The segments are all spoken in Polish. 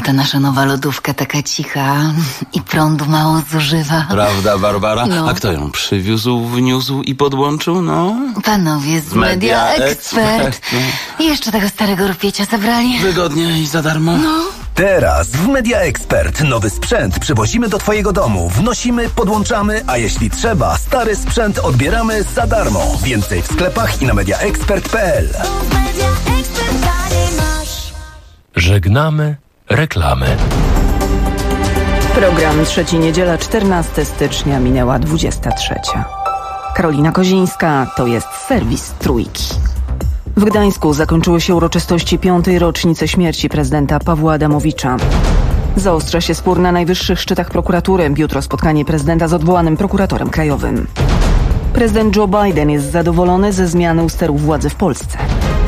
ta nasza nowa lodówka taka cicha i prądu mało zużywa. Prawda, Barbara? No. A kto ją przywiózł, wniósł i podłączył, no? Panowie z Media Expert. I jeszcze tego starego rupiecia zabrali. Wygodnie i za darmo. No. Teraz w Media Expert nowy sprzęt przywozimy do twojego domu. Wnosimy, podłączamy, a jeśli trzeba, stary sprzęt odbieramy za darmo. Więcej w sklepach i na mediaexpert.pl. Żegnamy reklamy. Program Trzeci Niedziela, 14 stycznia, minęła 23. Karolina Kozińska, to jest serwis Trójki. W Gdańsku zakończyły się uroczystości 5. rocznicy śmierci prezydenta Pawła Adamowicza. Zaostrza się spór na najwyższych szczytach prokuratury. Jutro spotkanie prezydenta z odwołanym prokuratorem krajowym. Prezydent Joe Biden jest zadowolony ze zmiany u steru władzy w Polsce.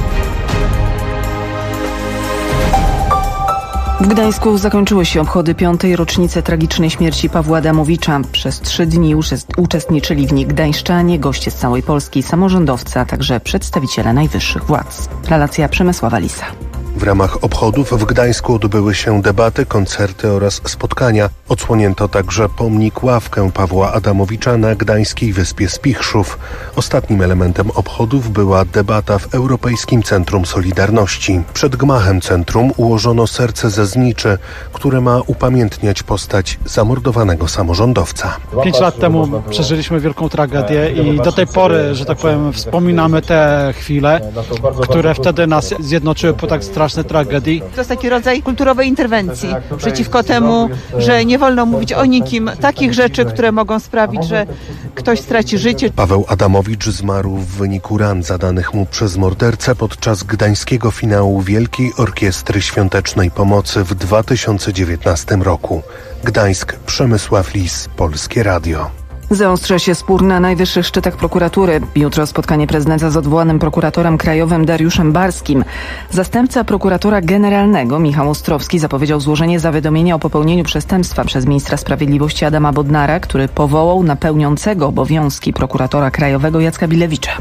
W Gdańsku zakończyły się obchody 5. rocznicy tragicznej śmierci Pawła Adamowicza. Przez 3 dni uczestniczyli w nich gdańszczanie, goście z całej Polski, samorządowcy, a także przedstawiciele najwyższych władz. Relacja Przemysława Lisa. W ramach obchodów w Gdańsku odbyły się debaty, koncerty oraz spotkania. Odsłonięto także pomnik ławkę Pawła Adamowicza na gdańskiej wyspie Spichrzów. Ostatnim elementem obchodów była debata w Europejskim Centrum Solidarności. Przed gmachem centrum ułożono serce ze zniczy, które ma upamiętniać postać zamordowanego samorządowca. 5 lat temu przeżyliśmy wielką tragedię i do tej pory, że tak powiem, wspominamy te chwile, które wtedy nas zjednoczyły po tak strasznej tragedii. To jest taki rodzaj kulturowej interwencji przeciwko temu, że nie wolno mówić o nikim takich rzeczy, które mogą sprawić, że ktoś straci życie. Paweł Adamowicz zmarł w wyniku ran zadanych mu przez mordercę podczas gdańskiego finału Wielkiej Orkiestry Świątecznej Pomocy w 2019 roku. Gdańsk, Przemysław Lis, Polskie Radio. Zaostrza się spór na najwyższych szczytach prokuratury. Jutro spotkanie prezydenta z odwołanym prokuratorem krajowym Dariuszem Barskim. Zastępca prokuratora generalnego Michał Ostrowski zapowiedział złożenie zawiadomienia o popełnieniu przestępstwa przez ministra sprawiedliwości Adama Bodnara, który powołał na pełniącego obowiązki prokuratora krajowego Jacka Bilewicza.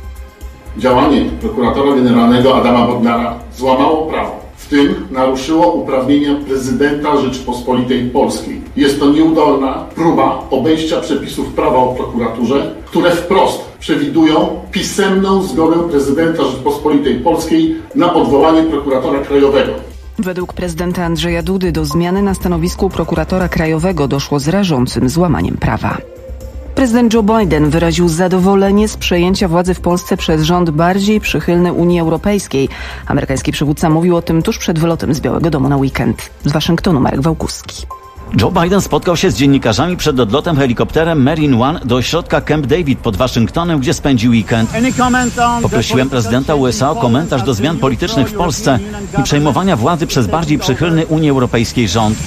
Działanie prokuratora generalnego Adama Bodnara złamało prawo. W tym naruszyło uprawnienia prezydenta Rzeczypospolitej Polskiej. Jest to nieudolna próba obejścia przepisów prawa o prokuraturze, które wprost przewidują pisemną zgodę prezydenta Rzeczypospolitej Polskiej na odwołanie prokuratora krajowego. Według prezydenta Andrzeja Dudy do zmiany na stanowisku prokuratora krajowego doszło z rażącym złamaniem prawa. Prezydent Joe Biden wyraził zadowolenie z przejęcia władzy w Polsce przez rząd bardziej przychylny Unii Europejskiej. Amerykański przywódca mówił o tym tuż przed wylotem z Białego Domu na weekend. Z Waszyngtonu Marek Wałkuski. Joe Biden spotkał się z dziennikarzami przed odlotem helikopterem Marine One do ośrodka Camp David pod Waszyngtonem, gdzie spędził weekend. Poprosiłem prezydenta USA o komentarz do zmian politycznych w Polsce i przejmowania władzy przez bardziej przychylny Unii Europejskiej rząd.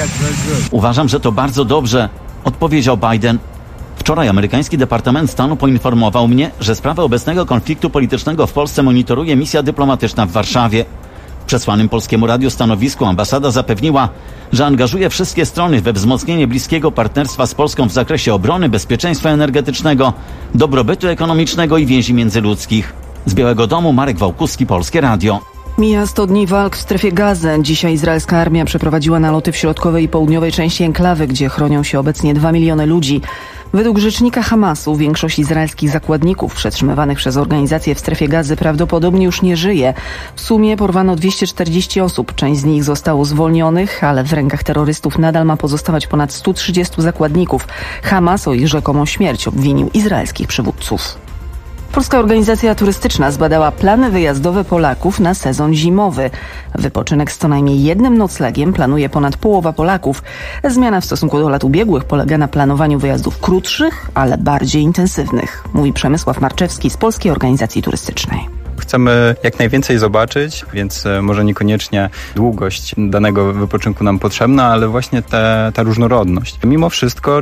Uważam, że to bardzo dobrze, odpowiedział Biden. Wczoraj amerykański Departament Stanu poinformował mnie, że sprawę obecnego konfliktu politycznego w Polsce monitoruje misja dyplomatyczna w Warszawie. W przesłanym Polskiemu Radiu stanowisku ambasada zapewniła, że angażuje wszystkie strony we wzmocnienie bliskiego partnerstwa z Polską w zakresie obrony, bezpieczeństwa energetycznego, dobrobytu ekonomicznego i więzi międzyludzkich. Z Białego Domu Marek Wałkuski, Polskie Radio. Mija 100 dni walk w strefie Gazy. Dzisiaj izraelska armia przeprowadziła naloty w środkowej i południowej części enklawy, gdzie chronią się obecnie 2 miliony ludzi. Według rzecznika Hamasu większość izraelskich zakładników przetrzymywanych przez organizację w strefie Gazy prawdopodobnie już nie żyje. W sumie porwano 240 osób. Część z nich zostało zwolnionych, ale w rękach terrorystów nadal ma pozostawać ponad 130 zakładników. Hamas o ich rzekomą śmierć obwinił izraelskich przywódców. Polska Organizacja Turystyczna zbadała plany wyjazdowe Polaków na sezon zimowy. Wypoczynek z co najmniej jednym noclegiem planuje ponad połowa Polaków. Zmiana w stosunku do lat ubiegłych polega na planowaniu wyjazdów krótszych, ale bardziej intensywnych, mówi Przemysław Marczewski z Polskiej Organizacji Turystycznej. Chcemy jak najwięcej zobaczyć, więc może niekoniecznie długość danego wypoczynku nam potrzebna, ale właśnie ta różnorodność. Mimo wszystko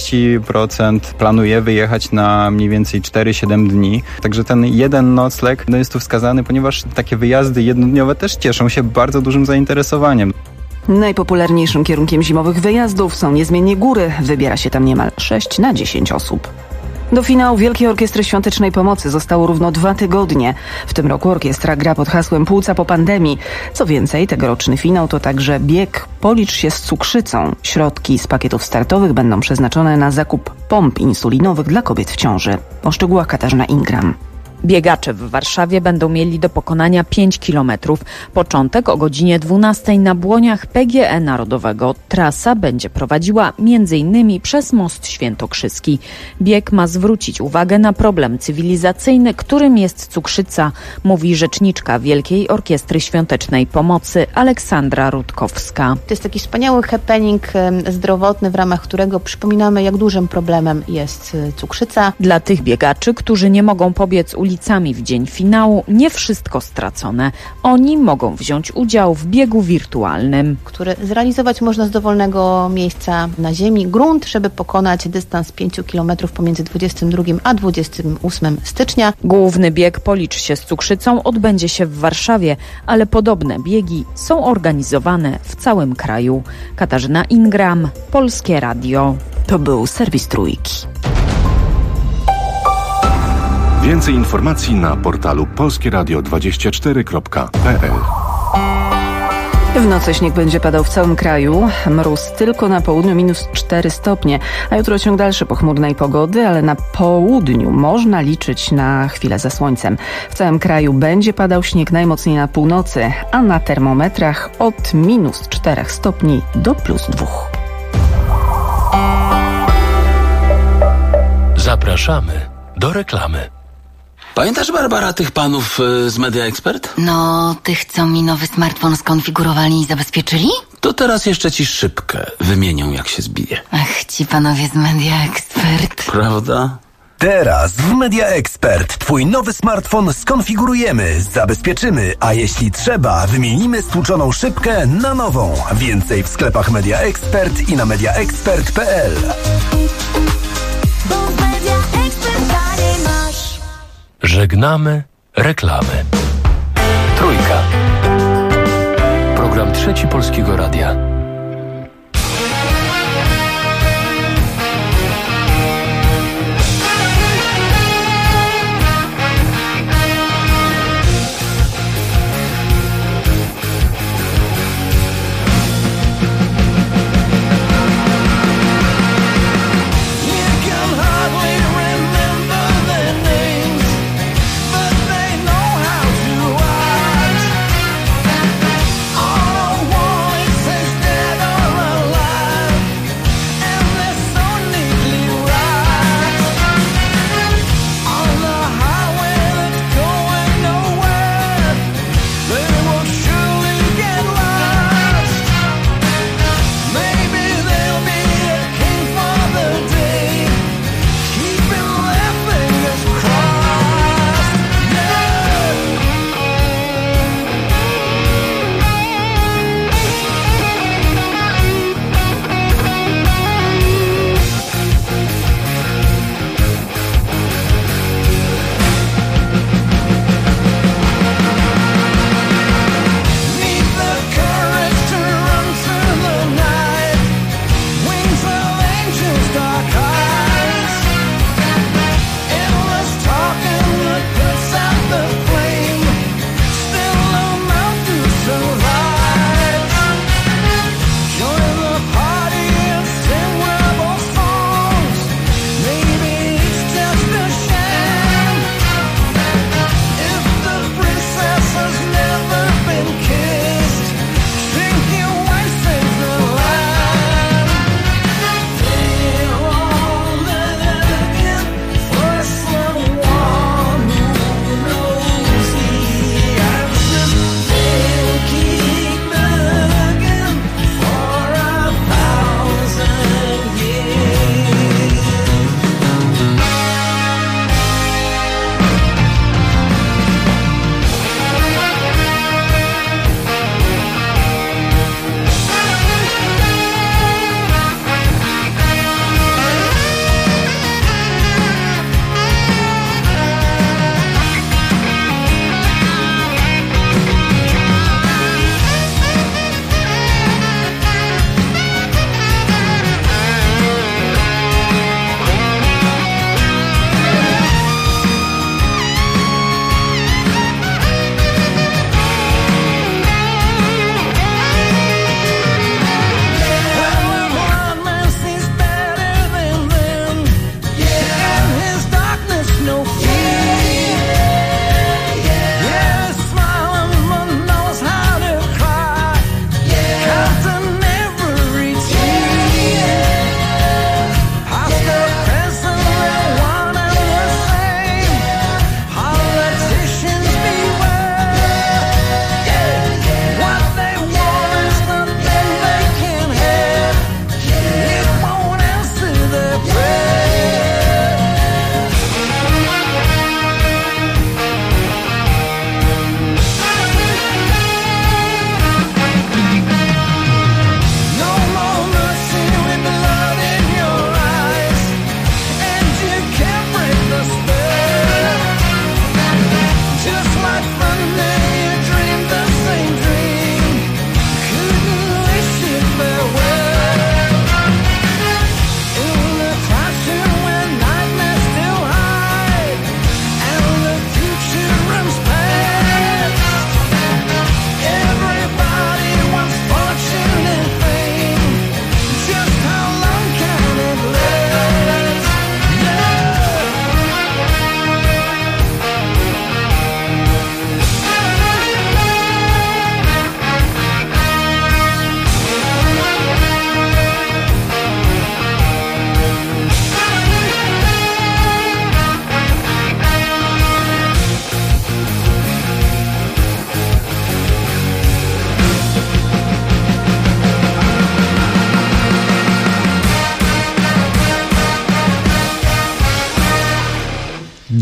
40% planuje wyjechać na mniej więcej 4-7 dni, także ten jeden nocleg jest tu wskazany, ponieważ takie wyjazdy jednodniowe też cieszą się bardzo dużym zainteresowaniem. Najpopularniejszym kierunkiem zimowych wyjazdów są niezmiennie góry. Wybiera się tam niemal 6 na 10 osób. Do finału Wielkiej Orkiestry Świątecznej Pomocy zostało równo 2 tygodnie. W tym roku orkiestra gra pod hasłem Płuca po pandemii. Co więcej, tegoroczny finał to także bieg Policz się z cukrzycą. Środki z pakietów startowych będą przeznaczone na zakup pomp insulinowych dla kobiet w ciąży. O szczegółach Katarzyna Ingram. Biegacze w Warszawie będą mieli do pokonania 5 kilometrów. Początek o godzinie 12 na błoniach PGE Narodowego. Trasa będzie prowadziła m.in. przez Most Świętokrzyski. Bieg ma zwrócić uwagę na problem cywilizacyjny, którym jest cukrzyca, mówi rzeczniczka Wielkiej Orkiestry Świątecznej Pomocy Aleksandra Rutkowska. To jest taki wspaniały happening zdrowotny, w ramach którego przypominamy, jak dużym problemem jest cukrzyca. Dla tych biegaczy, którzy nie mogą pobiec ulicami w dzień finału, nie wszystko stracone. Oni mogą wziąć udział w biegu wirtualnym, który zrealizować można z dowolnego miejsca na ziemi. Grunt, żeby pokonać dystans 5 km pomiędzy 22 a 28 stycznia. Główny bieg Policz się z cukrzycą odbędzie się w Warszawie, ale podobne biegi są organizowane w całym kraju. Katarzyna Ingram, Polskie Radio. To był serwis Trójki. Więcej informacji na portalu polskieradio24.pl. W nocy śnieg będzie padał w całym kraju. Mróz tylko na południu -4 stopnie. A jutro ciąg dalszy pochmurnej pogody, ale na południu można liczyć na chwilę ze słońcem. W całym kraju będzie padał śnieg najmocniej na północy, a na termometrach od -4 stopni do +2. Zapraszamy do reklamy. Pamiętasz, Barbara, tych panów z Media Expert? No, tych, co mi nowy smartfon skonfigurowali i zabezpieczyli? To teraz jeszcze ci szybkę wymienią, jak się zbije. Ach, ci panowie z Media Expert. Prawda? Teraz w Media Expert twój nowy smartfon skonfigurujemy, zabezpieczymy, a jeśli trzeba, wymienimy stłuczoną szybkę na nową. Więcej w sklepach Media Expert i na mediaexpert.pl. Żegnamy reklamy. Trójka. Program Trzeci Polskiego Radia. All I want is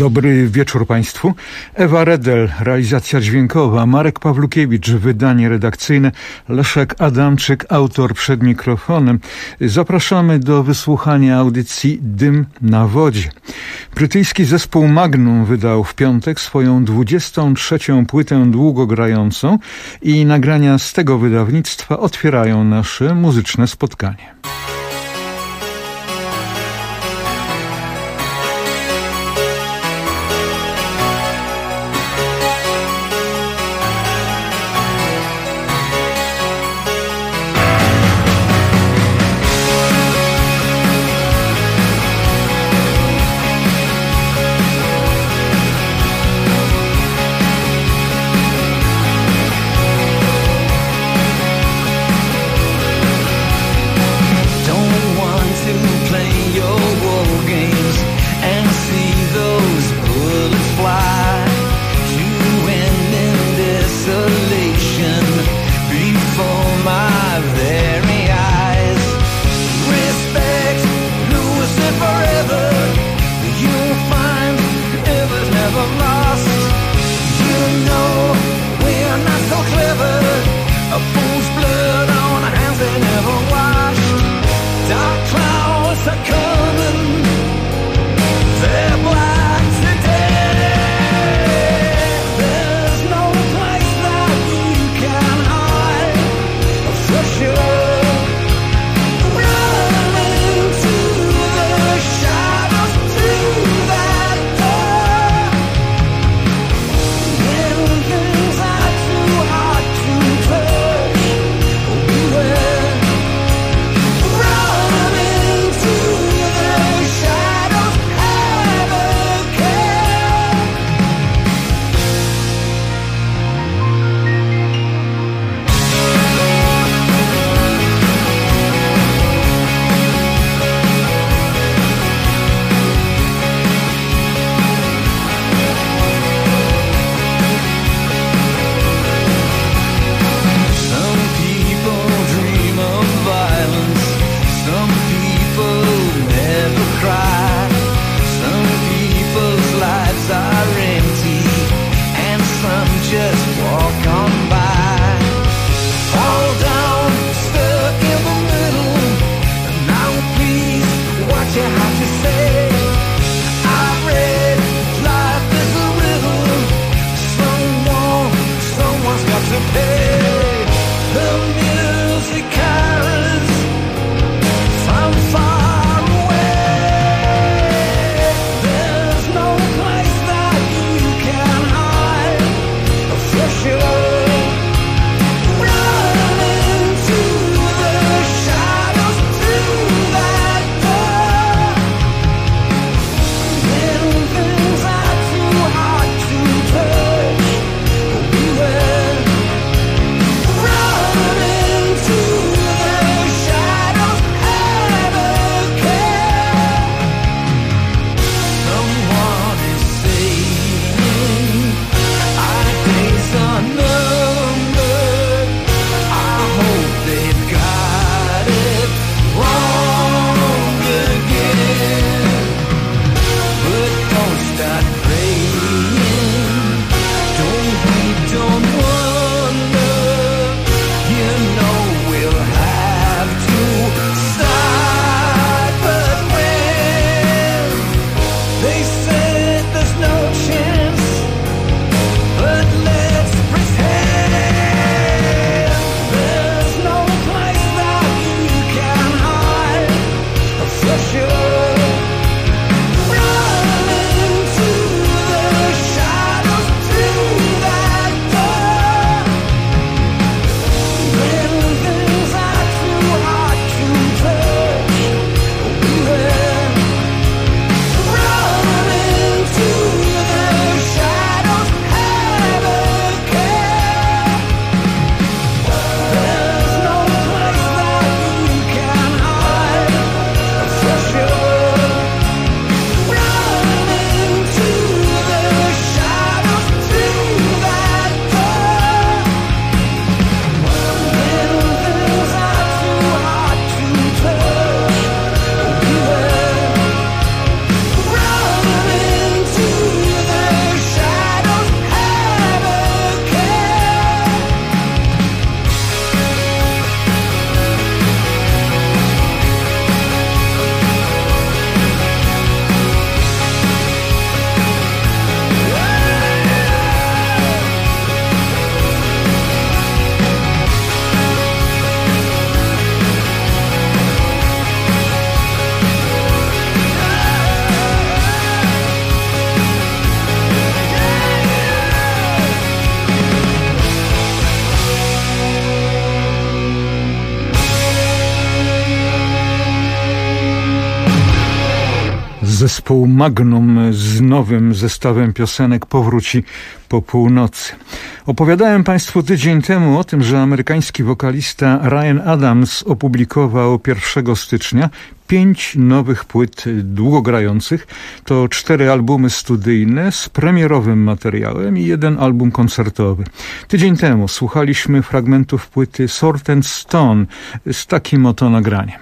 Dobry wieczór Państwu. Ewa Redel, realizacja dźwiękowa, Marek Pawlukiewicz, wydanie redakcyjne, Leszek Adamczyk, autor przed mikrofonem. Zapraszamy do wysłuchania audycji Dym na wodzie. Brytyjski zespół Magnum wydał w piątek swoją 23. płytę długogrającą i nagrania z tego wydawnictwa otwierają nasze muzyczne spotkanie. Zespół Magnum z nowym zestawem piosenek powróci po północy. Opowiadałem Państwu tydzień temu o tym, że amerykański wokalista Ryan Adams opublikował 1 stycznia 5 nowych płyt długogrających. To 4 albumy studyjne z premierowym materiałem i 1 album koncertowy. Tydzień temu słuchaliśmy fragmentów płyty Sword and Stone z takim oto nagraniem.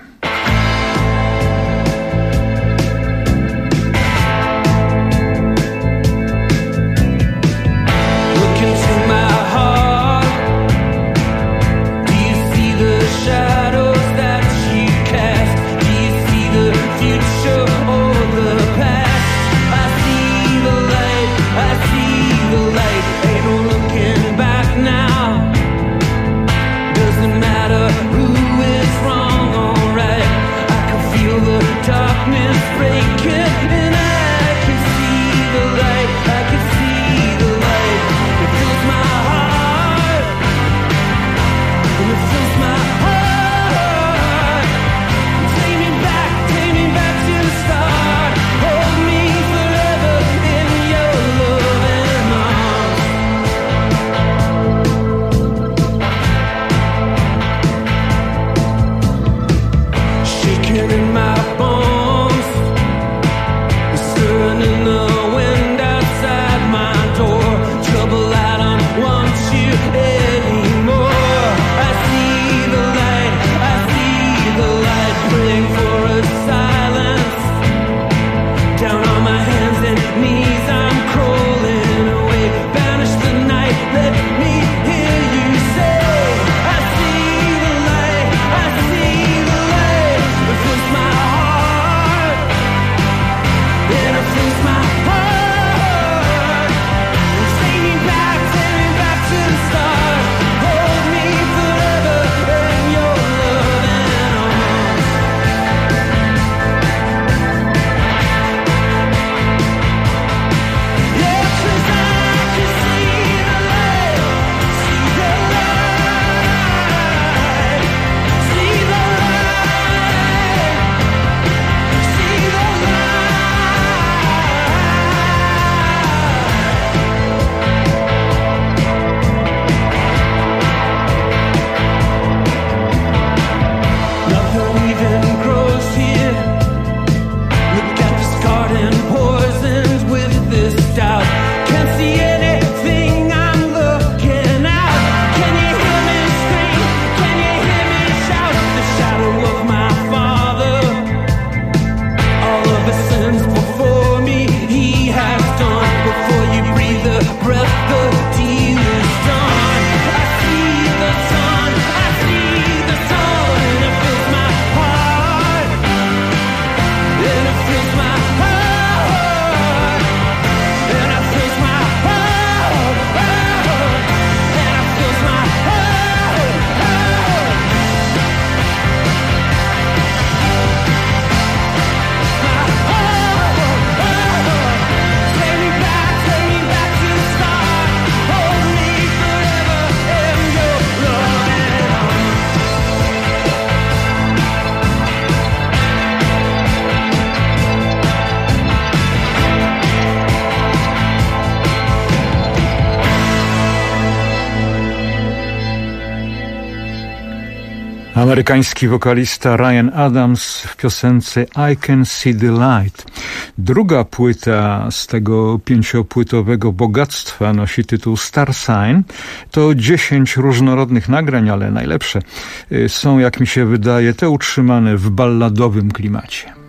Amerykański wokalista Ryan Adams w piosence I Can See the Light. Druga płyta z tego 5-płytowego bogactwa nosi tytuł Star Sign. To 10 różnorodnych nagrań, ale najlepsze są, jak mi się wydaje, te utrzymane w balladowym klimacie.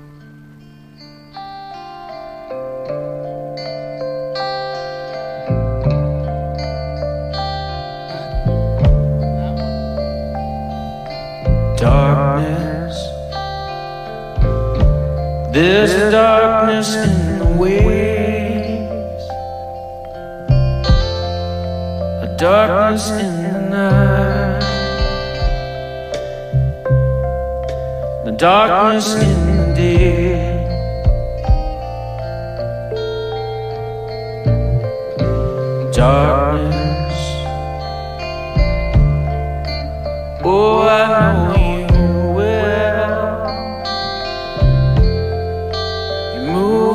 Darkness, there's darkness in the waves, a darkness in the night, the darkness in the day. Darkness, oh, I know you well. You move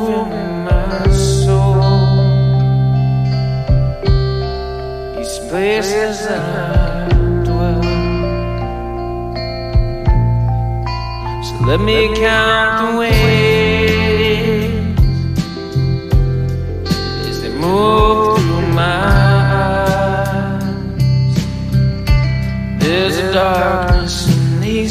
So let me count the ways as they move through my eyes. There's a darkness in these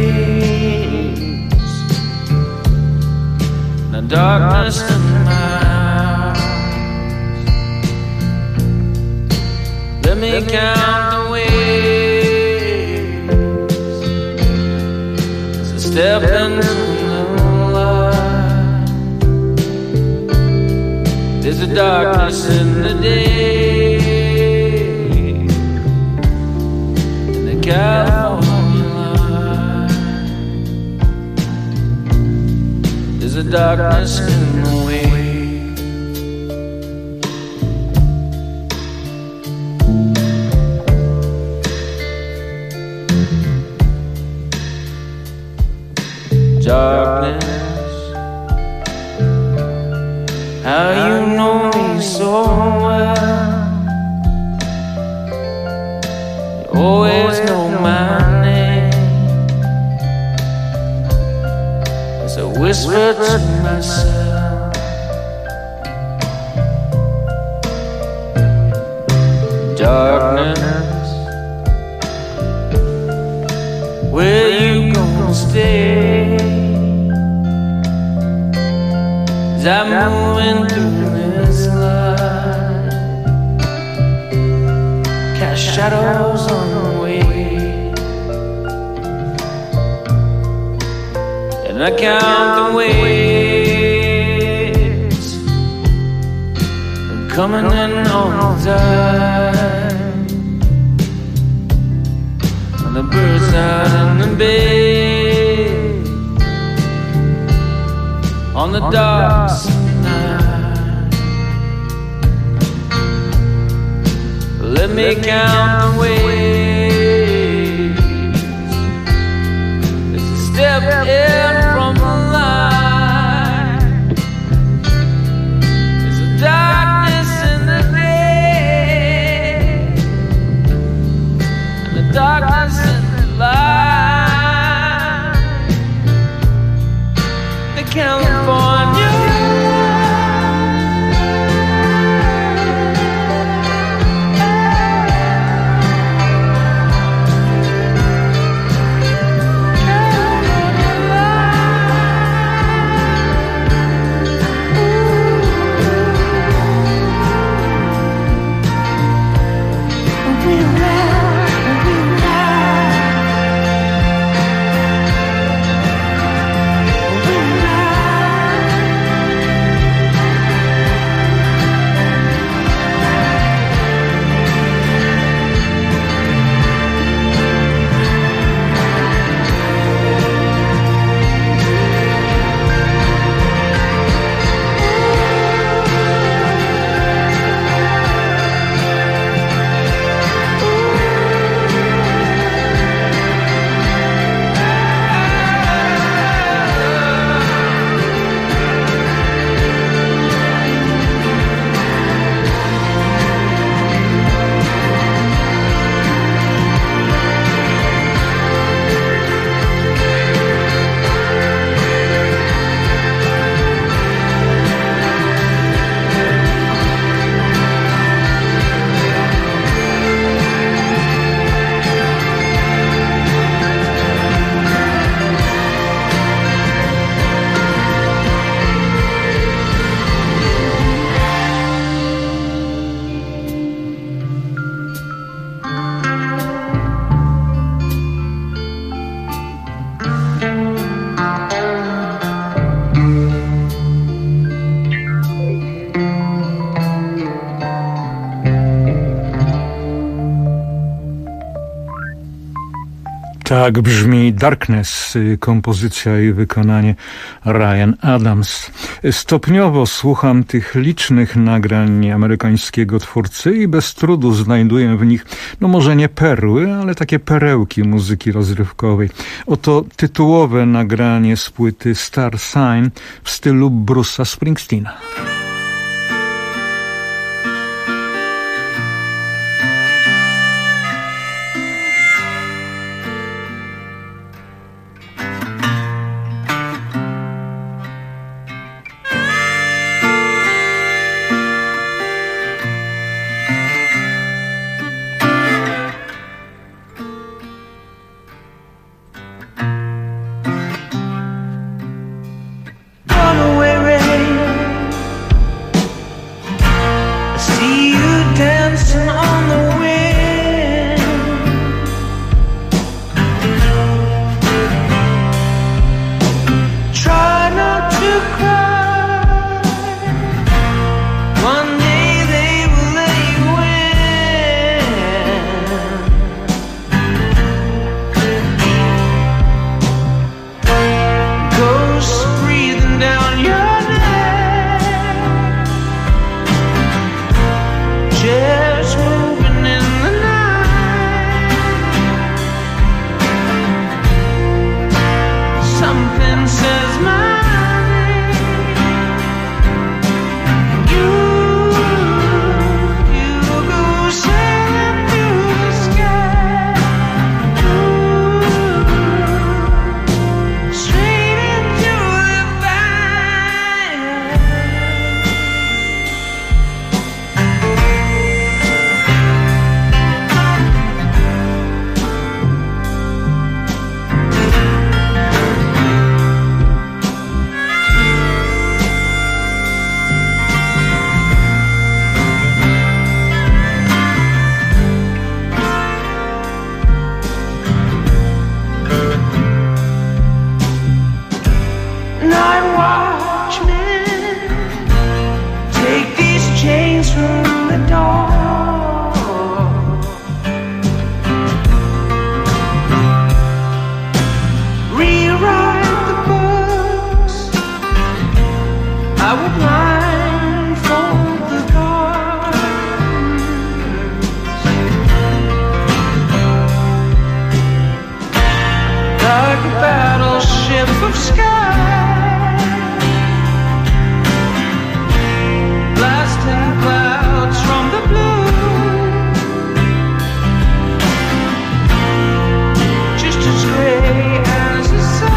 days, and a darkness in my eyes. Let me count the ways as I step into the light. There's a darkness in the day, in the California light. There's a darkness in the way. Darkness, how you know me so well. You always know my name as I whisper to myself. Darkness, where you gonna stay? As I'm moving through this light, cast shadows on the way, and I count the ways I'm coming in on time, and the birds out in the bay on the dark night. Let me count the ways as you step in from the light. There's a darkness in the day, and the darkness in the light. The California. Tak brzmi Darkness, kompozycja i wykonanie Ryan Adams. Stopniowo słucham tych licznych nagrań amerykańskiego twórcy i bez trudu znajduję w nich, no może nie perły, ale takie perełki muzyki rozrywkowej. Oto tytułowe nagranie z płyty Star Sign w stylu Bruce'a Springsteena. battleship of sky, blasting clouds from the blue, just as gray as the sun.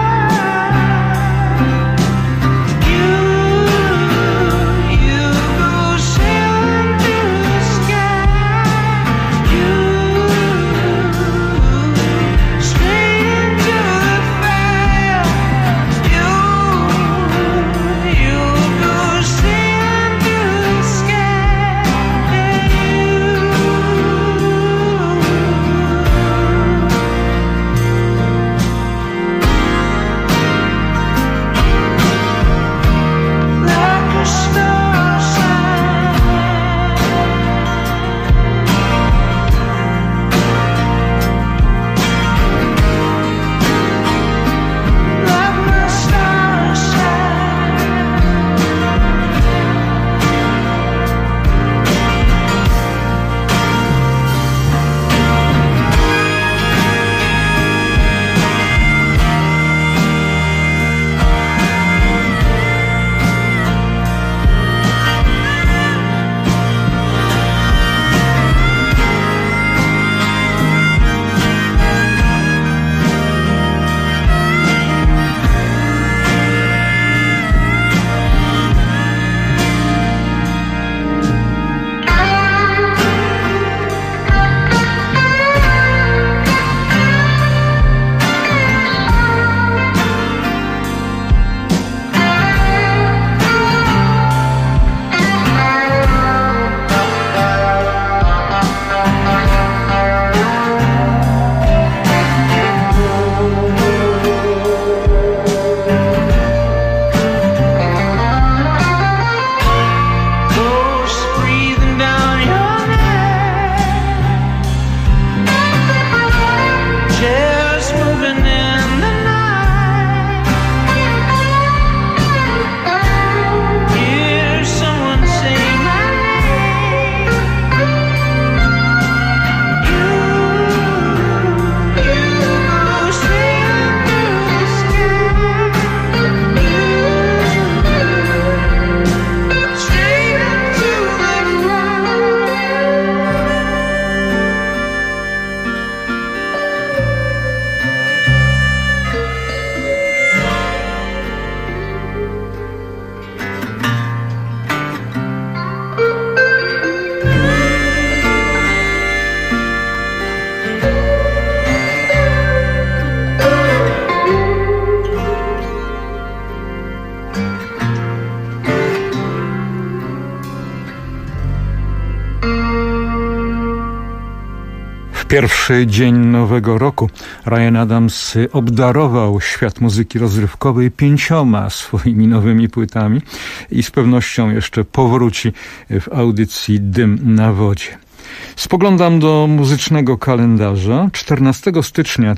Pierwszy dzień nowego roku Ryan Adams obdarował świat muzyki rozrywkowej 5 swoimi nowymi płytami i z pewnością jeszcze powróci w audycji Dym na wodzie. Spoglądam do muzycznego kalendarza. 14 stycznia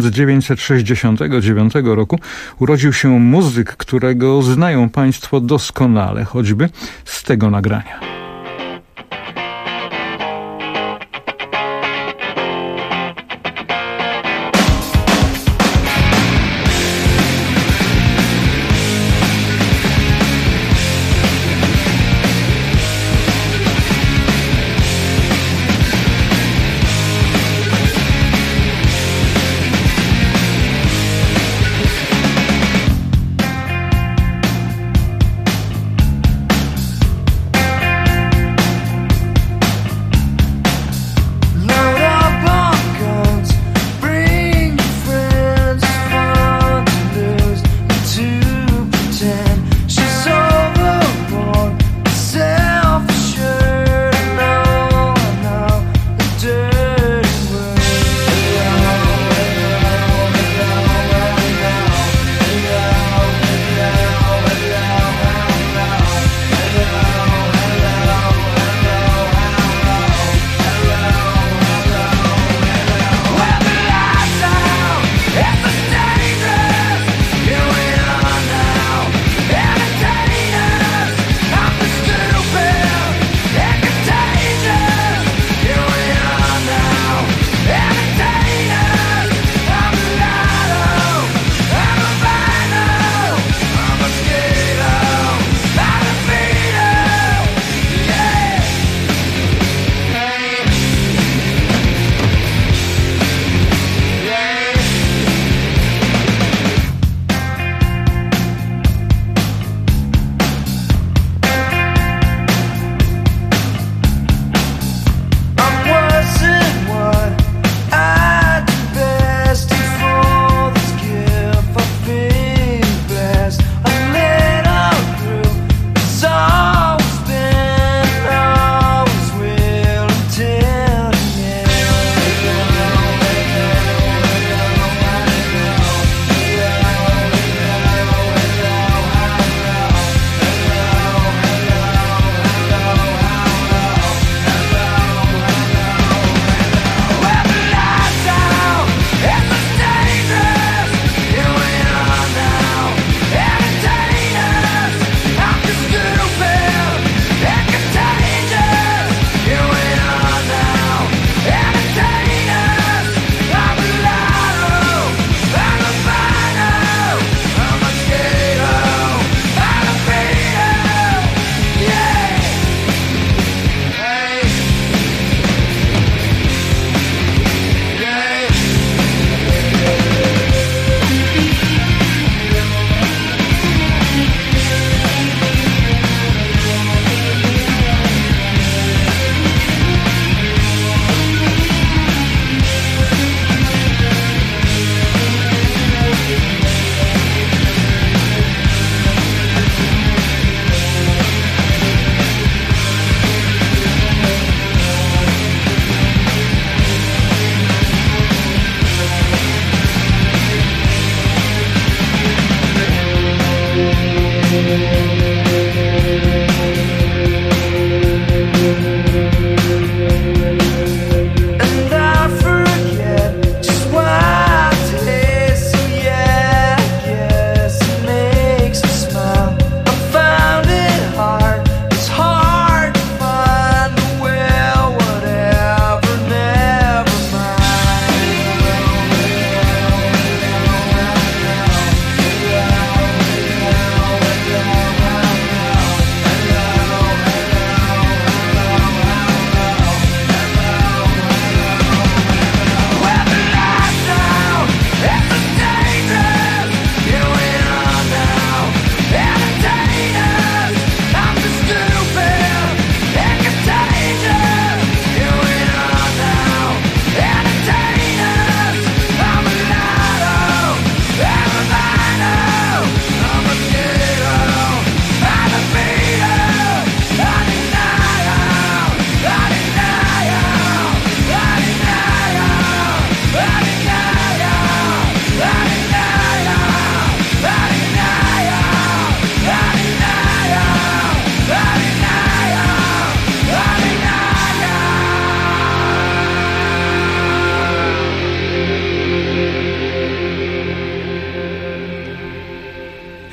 1969 roku urodził się muzyk, którego znają Państwo doskonale, choćby z tego nagrania.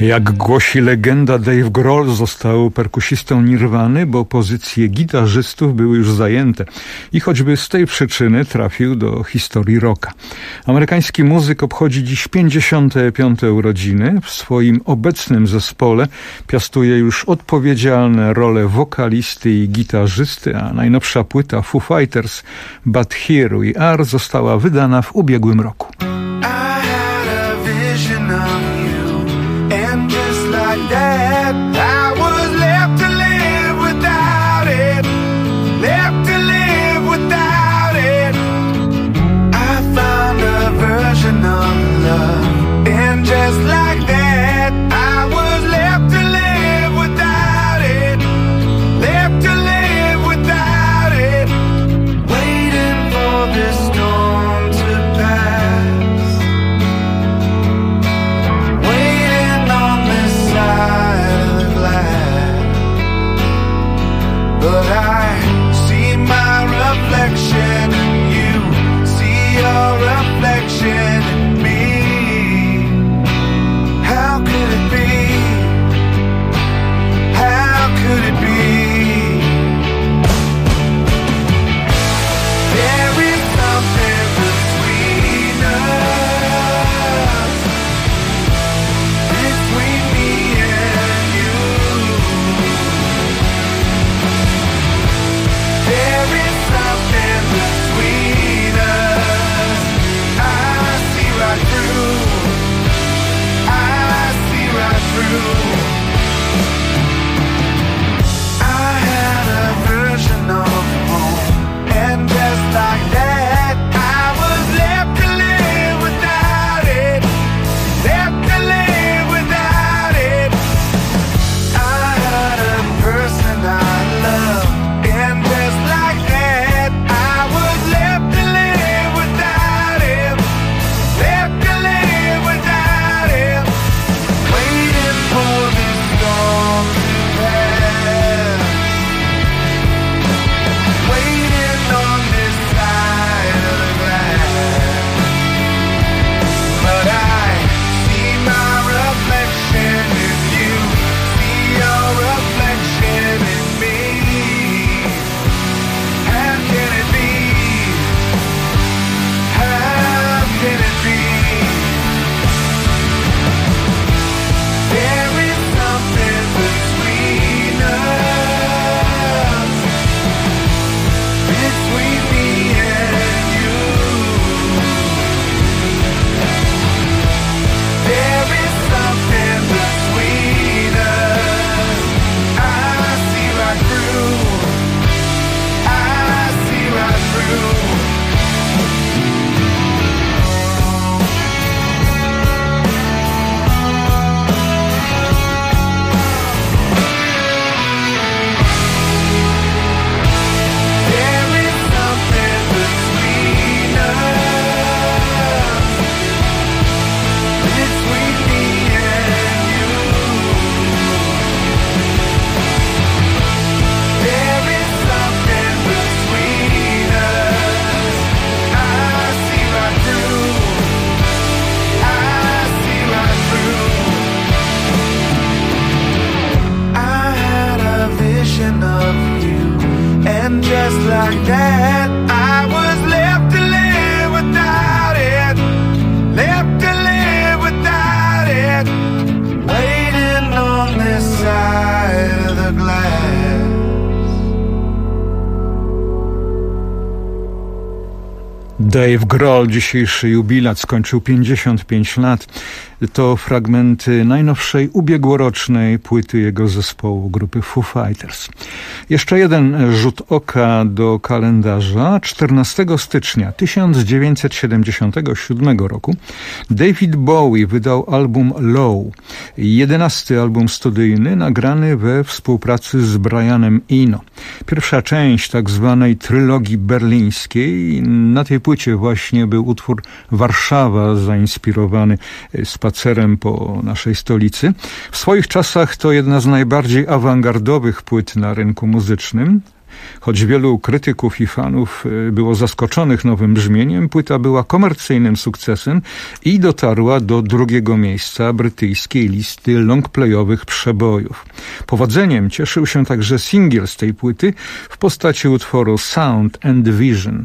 Jak głosi legenda, Dave Grohl został perkusistą Nirwany, bo pozycje gitarzystów były już zajęte i choćby z tej przyczyny trafił do historii rocka. Amerykański muzyk obchodzi dziś 55. urodziny. W swoim obecnym zespole piastuje już odpowiedzialne role wokalisty i gitarzysty, a najnowsza płyta Foo Fighters But Here We Are została wydana w ubiegłym roku. Like that, I was left to live without it, left to live without it. I found a version of love, and just like that, I was left to live without it, left to live without it, waiting for this storm to pass, waiting on this side of the glass. But I see my reflection in you, see your reflection in me. How could it be? How could it be? There is something between us, between me and you. There is something between us. I see right through. I see right through. I had a version of home, and just like that, I was left to live without it, left to live without it. I had a person I loved, and just like that, I was left to live without him, left to live without him, waiting for this storm to pass, waiting on this side of the glass. But I see my reflection in you, see your reflection in me. How can it be? How can it be? There is something between us, between me and you. There is something between us. I see right through. I see right through. There is something between us, between me and you. There is something between us. I see right through. I see right through. I had a vision of you, and just like that, I was left to live without it, left to live without it, waiting on this side of the glass. Dave Grohl, dzisiejszy jubilat, skończył 55 lat. To fragmenty najnowszej ubiegłorocznej płyty jego zespołu, grupy Foo Fighters. Jeszcze jeden rzut oka do kalendarza. 14 stycznia 1977 roku David Bowie wydał album Low, 11. album studyjny nagrany we współpracy z Brianem Eno. Pierwsza część tak zwanej trylogii berlińskiej. Na tej płycie właśnie był utwór Warszawa, zainspirowany spacerem po naszej stolicy. W swoich czasach to jedna z najbardziej awangardowych płyt na rynku muzycznym. Choć wielu krytyków i fanów było zaskoczonych nowym brzmieniem, płyta była komercyjnym sukcesem i dotarła do drugiego miejsca brytyjskiej listy longplayowych przebojów. Powodzeniem cieszył się także singiel z tej płyty w postaci utworu Sound and Vision.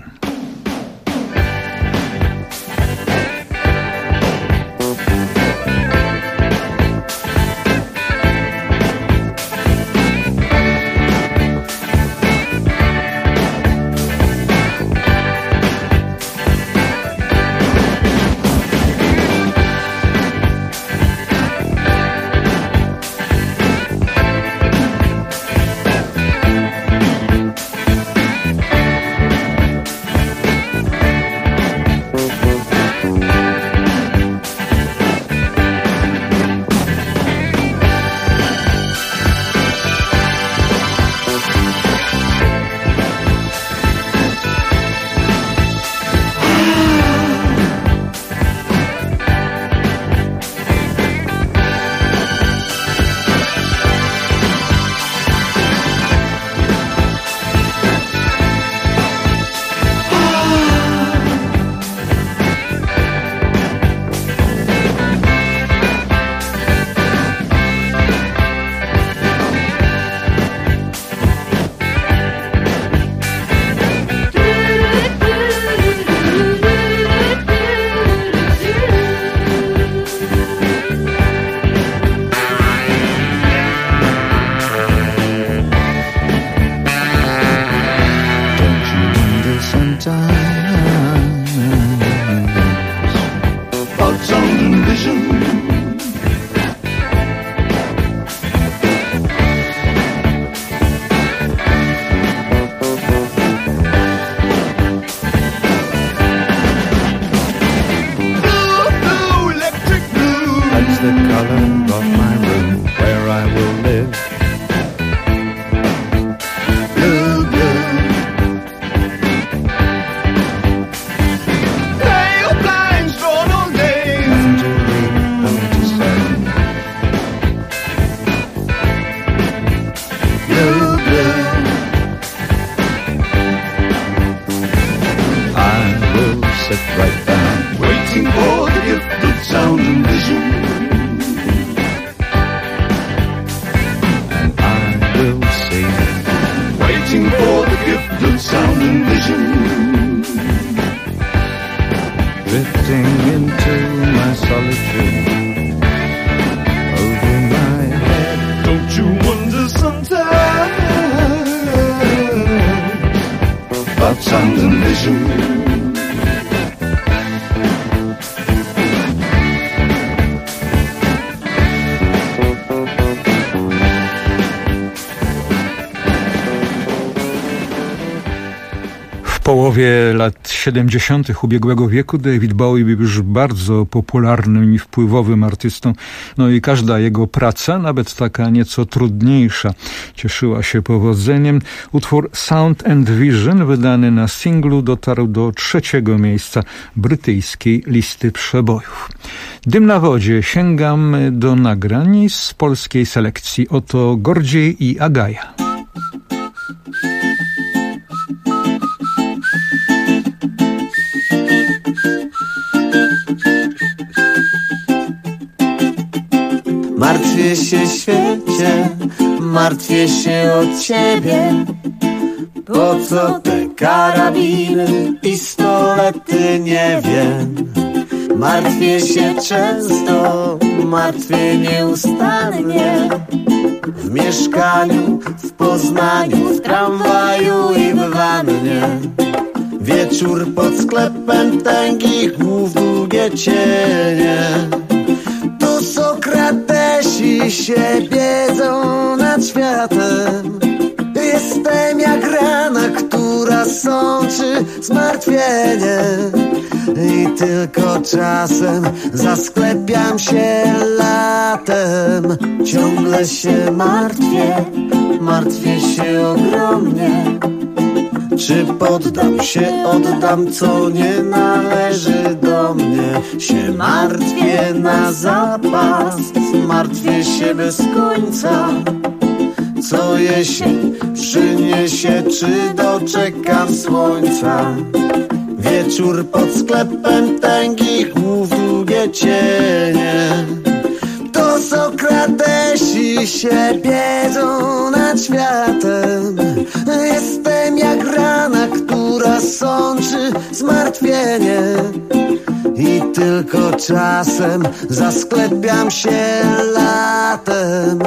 W połowie lat 70. ubiegłego wieku David Bowie był już bardzo popularnym i wpływowym artystą. No i każda jego praca, nawet taka nieco trudniejsza, cieszyła się powodzeniem. Utwór Sound and Vision, wydany na singlu, dotarł do 3. miejsca brytyjskiej listy przebojów. Dym na wodzie. Sięgam do nagrań z polskiej selekcji. Oto Gordziej i Agaja. Martwię się świecie, martwię się o ciebie. Po co te karabiny, pistolety, nie wiem. Martwię się często, martwię nieustannie. W mieszkaniu, w Poznaniu, w tramwaju i w wannie. Wieczór pod sklepem, tęgich głów, długie cienie. Tu Sokratesi się biedzą nad światem. Jestem jak rana, która sączy zmartwienie. I tylko czasem zasklepiam się latem. Ciągle się martwię, martwię się ogromnie. Czy poddam się, oddam, co nie należy do mnie. Się martwię na zapas, martwię się bez końca. co jesień przyniesie, czy doczekam słońca. Wieczór pod sklepem, tęgich głów, długie cienie. To Sokratesi się biedzą nad światem. Jestem jak rana, która sączy zmartwienie. I tylko czasem zasklepiam się latem.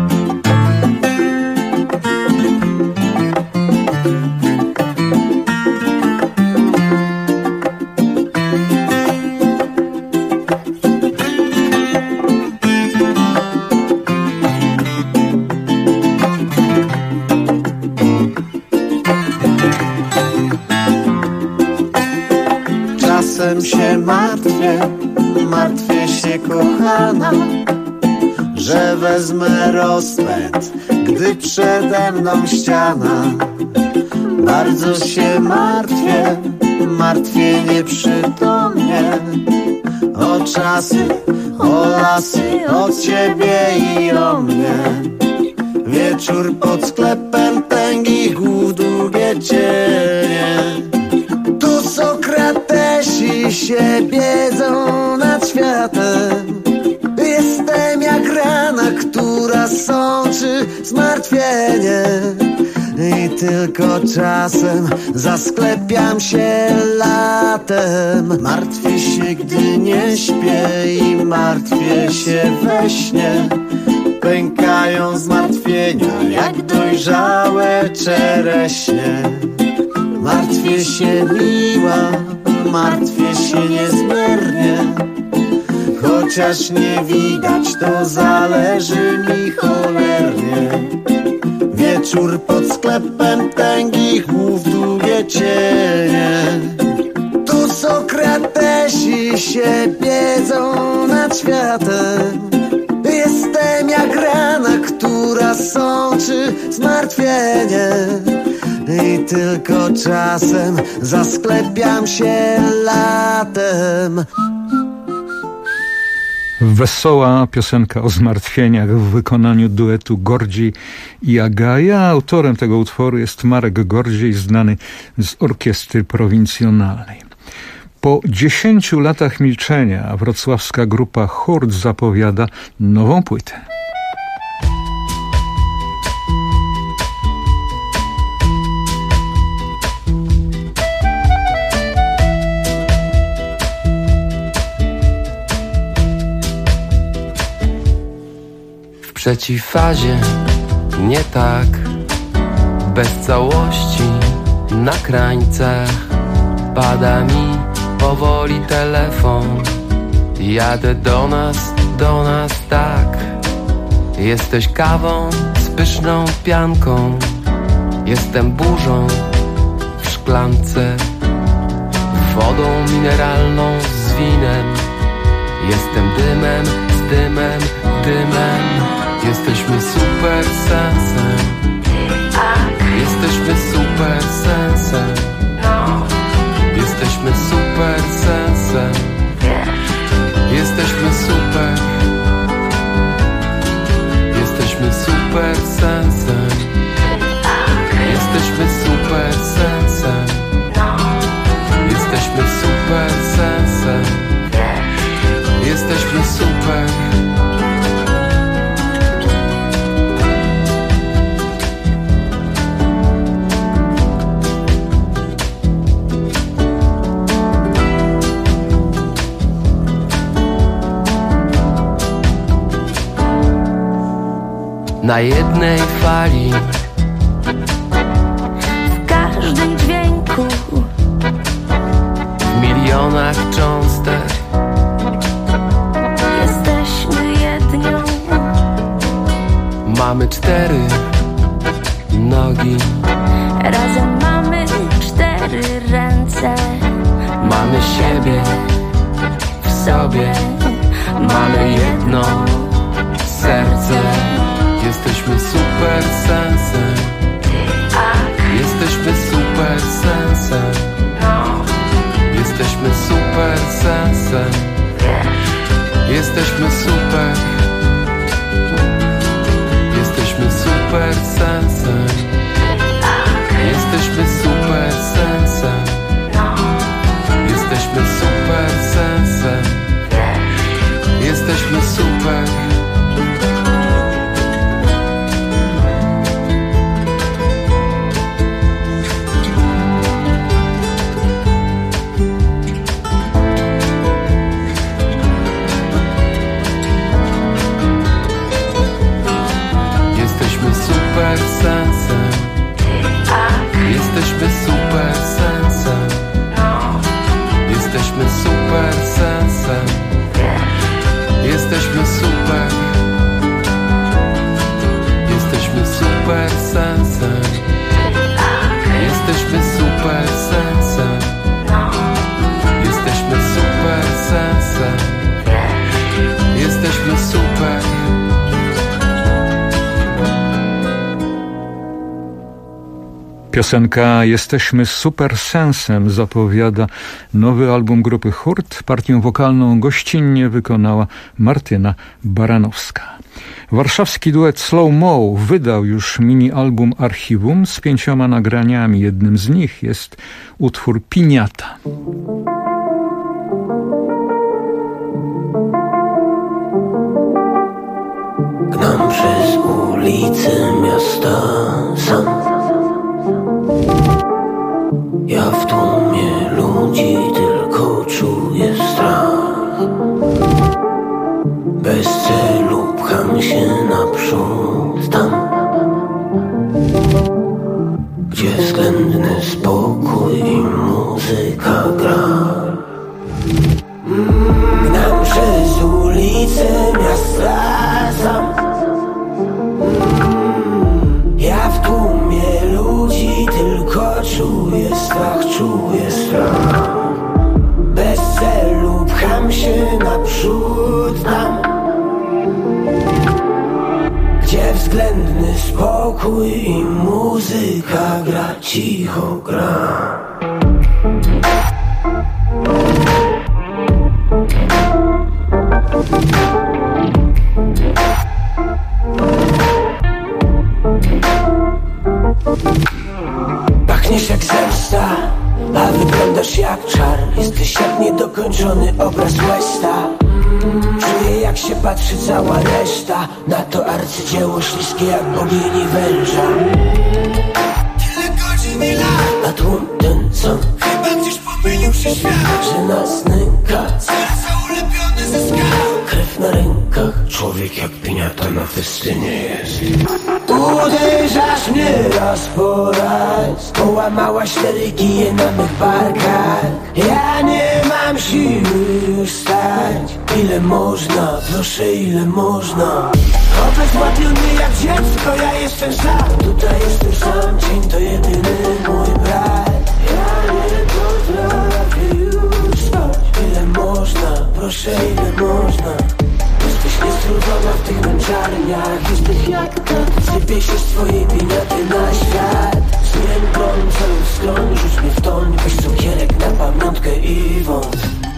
Czasem się martwię się kochana, że wezmę rozpęd, gdy przede mną ściana. Bardzo się martwię nieprzytomnie o czasy, o lasy, o ciebie i o mnie. Wieczór pod sklepem, tęgich głów, długie cienie. Tu Sokratesi się biedzą nad światem. Jestem jak rana, która sączy zmartwienie. I tylko czasem zasklepiam się latem. Martwię się, gdy nie śpię i martwię się we śnie. Pękają zmartwienia jak dojrzałe czereśnie. Martwię się miła, martwię się niezmiernie. Chociaż nie widać, to zależy mi cholernie. Wieczór pod sklepem, tęgich głów, długie cienie. Tu Sokratesi się biedzą nad światem. Jestem jak rana, która sączy zmartwienie. I tylko czasem zasklepiam się latem. Wesoła piosenka o zmartwieniach w wykonaniu duetu Gordziej i Agaja. Autorem tego utworu jest Marek Gordziej, znany z orkiestry prowincjonalnej. Po 10 latach milczenia wrocławska grupa Hurt zapowiada nową płytę. W przeciwfazie nie tak, bez całości na krańcach. Pada mi powoli telefon, jadę do nas tak. Jesteś kawą z pyszną pianką, jestem burzą w szklance, wodą mineralną z winem. Jestem dymem z dymem. Jesteśmy super sensem. Jesteśmy super sensem. Jesteśmy super sensem. Jesteśmy super. Jesteśmy super sensem. Jesteśmy super sensem. Jesteśmy super sensem. Jesteśmy super. Na jednej fali, w każdym dźwięku, w milionach cząstek. Jesteśmy jednią. Mamy 4 nogi, razem mamy 4 ręce. Mamy siebie w sobie, mamy jedno serce. Jesteśmy super sensem. Jesteśmy super sensem. Jesteśmy super sensem. Jesteśmy super. Jesteśmy super sensem. Jesteśmy super. Jesteśmy super sensem. Jesteśmy super sensem. Jesteśmy super sensem. Jesteśmy super. Jesteśmy super sensem. Jesteśmy super sensem. Jesteśmy super sensem. Jesteśmy super. Piosenka Jesteśmy super sensem zapowiada nowy album grupy Hurt. Partię wokalną gościnnie wykonała Martyna Baranowska. Warszawski duet Slow Mo wydał już mini-album Archiwum z 5 nagraniami. Jednym z nich jest utwór Piniata. Gnam przez ulice miasta sam. Ja w tłumie ludzi tylko czuję strach. Bez celu pcham się naprzód tam, gdzie względny spokój i muzyka gra. Gnam przez ulice miasta sam. Ja w tłumie ludzi tylko czuję strach. Bez celu pcham się naprzód tam, gdzie względny spokój i muzyka gra, cicho gra. Pachniesz jak zemsta, a wyglądasz jak czar. Jesteś jak niedokończony obraz Westa. Czuję jak się patrzy cała reszta na to arcydzieło śliskie jak bogini węża. Tyle godzin i lat, a tłum ten co chyba gdzieś pomylił się świat, że nas nęka, serca ulepione ze skał. Krew na rękach, człowiek jak piniata na festynie jest. Uderzasz mnie raz po raz, połamałaś 4 kije na mych barkach. Ja nie mam siły już stać. Ile można, proszę ile można. Obezwładnił mnie jak dziecko, ja jestem sam. Tutaj jestem sam, cień to jedyny mój brat. Ja nie potrafię już spać. Ile można, proszę ile można. Jesteś niestrudzona w tych męczarniach. Jesteś jak kat, sypie się z twojej piniaty na świat. Zmień broń, celuj w skroń, rzuć mnie w toń. Weź cukierek na pamiątkę i wąt.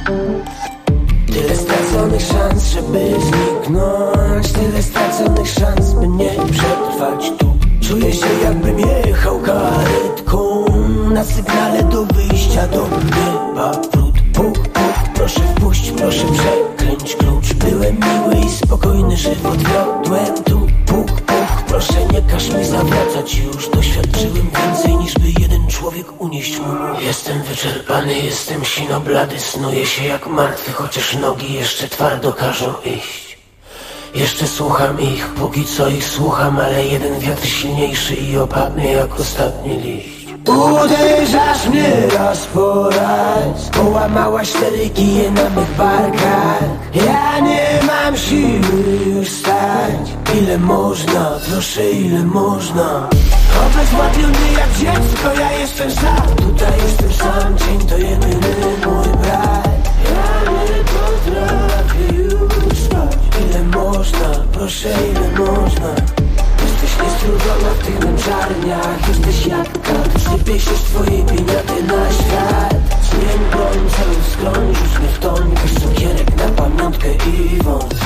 Tyle straconych szans, żeby zniknąć. Tyle straconych szans, by nie przetrwać tu. Czuję się jakbym jechał karetką na sygnale do wyjścia do nieba. Wrót, puk, puk, proszę wpuść, proszę przekręć klucz. Byłem miły i spokojny żywot wiodłem tu. Puk, puk, proszę nie każ mi zawracać już. Doświadczyłem więcej niż by jeden człowiek unieść mógł. Jestem wyczerpany, jestem sinoblady. Snuję się jak martwy, chociaż nogi jeszcze twardo każą iść. Jeszcze słucham ich, póki co ich słucham, ale jeden wiatr silniejszy i opadnie jak ostatni liść. Uderzasz mnie raz po raz, połamałaś 4 kije na mych barkach. Ja nie mam siły już stać. Ile można, proszę ile można. Obezwładnił mnie jak dziecko, ja jestem sam. Tutaj jestem sam, cień to jedyny mój brat. Ja nie potrafię już spać. Ile można, proszę ile można. Jesteś niestrudzona w tych męczarniach. Jesteś jak kat, sypie się z twojej piniaty na świat. Zmień broń, celuj w skroń, rzuć mnie w toń. Weź cukierek na pamiątkę i wąt.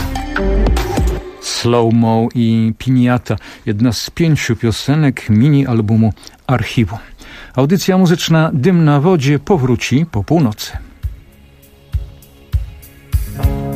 Slow Mo i Piniata, jedna z 5 piosenek mini-albumu Archiwum. Audycja muzyczna Dym na wodzie powróci po północy.